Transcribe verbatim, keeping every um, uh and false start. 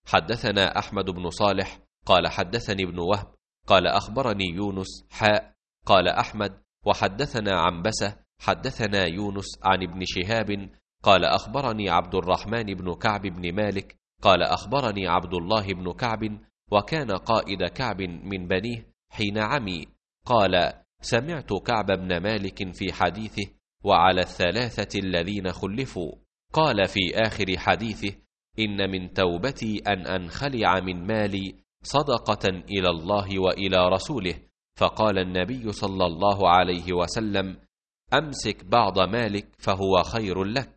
حدثنا أحمد بن صالح قال حدثني ابن وهب قال أخبرني يونس حاء قال أحمد وحدثنا عنبسة حدثنا يونس عن ابن شهاب قال أخبرني عبد الرحمن بن كعب بن مالك قال أخبرني عبد الله بن كعب وكان قائد كعب من بنيه حين عمي قال سمعت كعب بن مالك في حديثه وعلى الثلاثة الذين خلفوا قال في آخر حديثه إن من توبتي أن أنخلع من مالي صدقة إلى الله وإلى رسوله. فقال النبي صلى الله عليه وسلم أمسك بعض مالك فهو خير لك.